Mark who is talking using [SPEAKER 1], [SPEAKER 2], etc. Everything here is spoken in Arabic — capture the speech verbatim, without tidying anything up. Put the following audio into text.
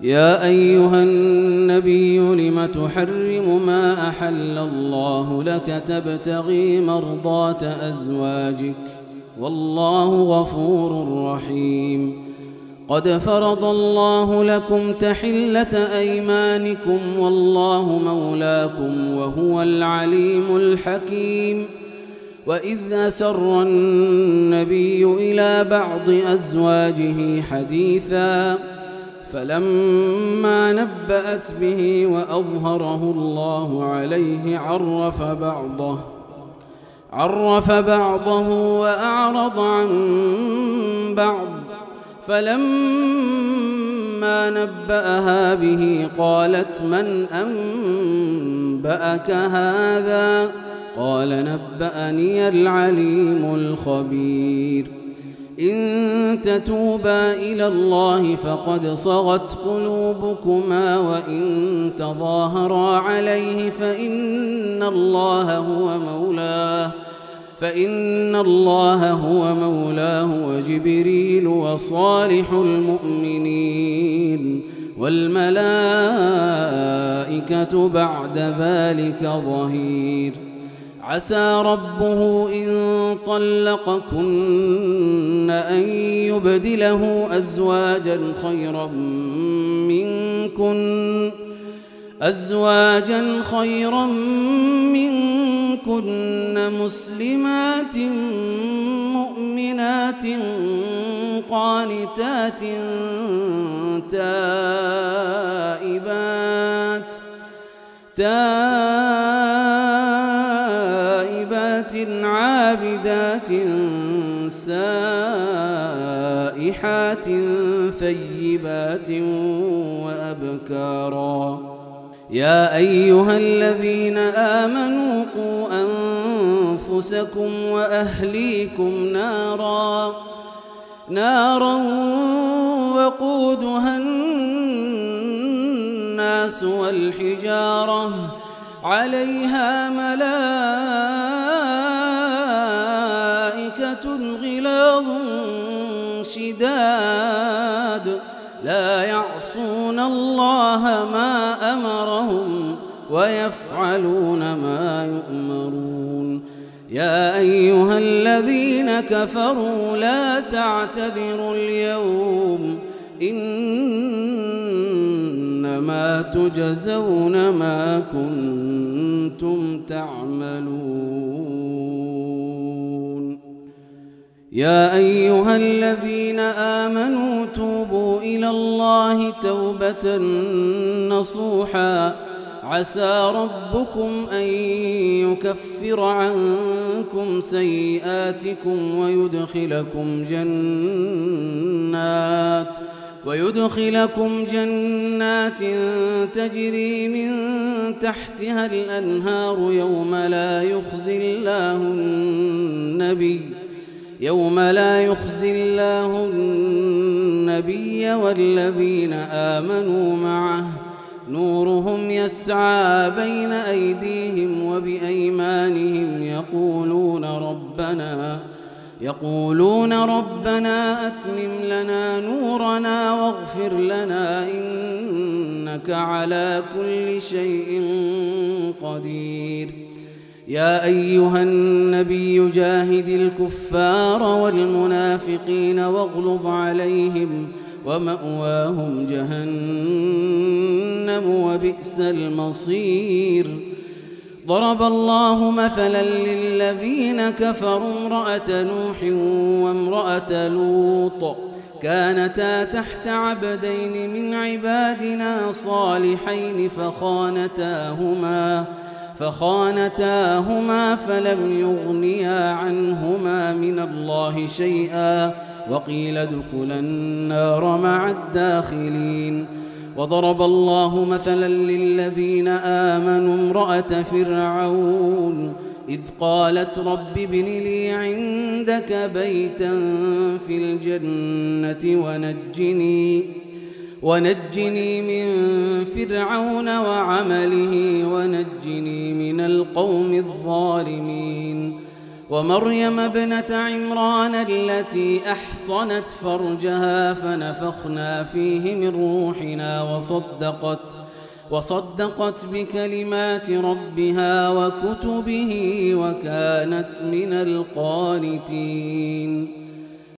[SPEAKER 1] يا أيها النبي لم تحرم ما أحل الله لك تبتغي مرضات أزواجك والله غفور رحيم. قد فرض الله لكم تحلة أيمانكم والله مولاكم وهو العليم الحكيم. وإذ أسر النبي إلى بعض أزواجه حديثا فلما نبأت به وأظهره الله عليه عرف بعضه عرف بعضه وأعرض عن بعض فلما نبأها به قالت من أنبأك هذا؟ قال نبأني العليم الخبير. إن تتوبا إلى الله فقد صغت قلوبكما وإن تظاهرا عليه فإن الله هو مولاه فإن الله هو مولاه وجبريل وصالح المؤمنين والملائكة بعد ذلك ظهير. عسى ربه إن طلقكن أن يبدله أزواجا خيرا منكن أزواجا خيرا منكن مسلمات مؤمنات قانتات تائبات تائبات عابدات سائحات ثيبات وأبكارا. يا أيها الذين آمنوا قوا أنفسكم وأهليكم نارا نارا وقودها الناس والحجارة عليها ملائكة غلاظ شداد لا يعصون الله ما أمرهم ويفعلون ما يؤمرون. يا أيها الذين كفروا لا تعتذروا اليوم إنما تجزون ما كنتم تعملون. يا أيها الذين آمنوا توبوا إلى الله توبة نصوحا عسى ربكم أن يكفر عنكم سيئاتكم ويدخلكم جنات ويدخلكم جنات تجري من تحتها الأنهار يوم لا يخزي الله النبي يوم لا يخزي الله النبي والذين آمنوا معه نورهم يسعى بين أيديهم وبأيمانهم يقولون ربنا يقولون ربنا أتمم لنا نورنا واغفر لنا إنك على كل شيء قدير. يا أيها النبي جاهد الكفار والمنافقين واغلظ عليهم ومأواهم جهنم وبئس المصير. ضرب الله مثلا للذين كفروا امرأة نوح وامرأة لوط كانتا تحت عبدين من عبادنا صالحين فخانتاهما فخانتاهما فلم يغنيا عنهما من الله شيئا وقيل ادخلا النار مع الداخلين. وضرب الله مثلا للذين آمنوا امرأة فرعون إذ قالت رب ابن لي عندك بيتا في الجنة ونجني ونجني من فرعون وعمله ونجني من القوم الظالمين. ومريم ابنة عمران التي أحصنت فرجها فنفخنا فيه من روحنا وصدقت وصدقت بكلمات ربها وكتبه وكانت من القانتين